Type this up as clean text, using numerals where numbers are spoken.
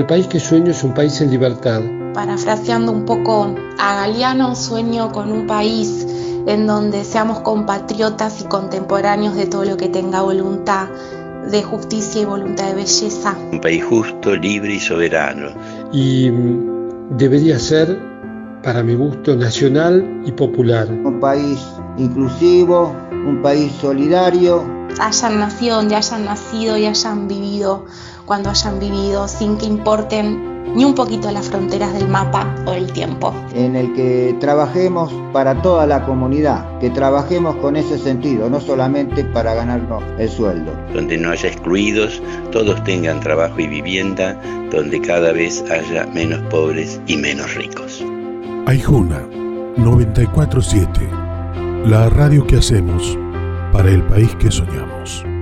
El país que sueño es un país en libertad. Parafraseando un poco a Galeano, sueño con un país en donde seamos compatriotas y contemporáneos de todo lo que tenga voluntad de justicia y voluntad de belleza. Un país justo, libre y soberano. Y debería ser, para mi gusto, nacional y popular. Un país inclusivo, un país solidario. Hayan nacido donde hayan nacido y hayan vivido cuando hayan vivido, sin que importen ni un poquito las fronteras del mapa o del tiempo. En el que trabajemos para toda la comunidad, que trabajemos con ese sentido, no solamente para ganarnos el sueldo. Donde no haya excluidos, todos tengan trabajo y vivienda, donde cada vez haya menos pobres y menos ricos. Aijuna 94.7, la radio que hacemos para el país que soñamos.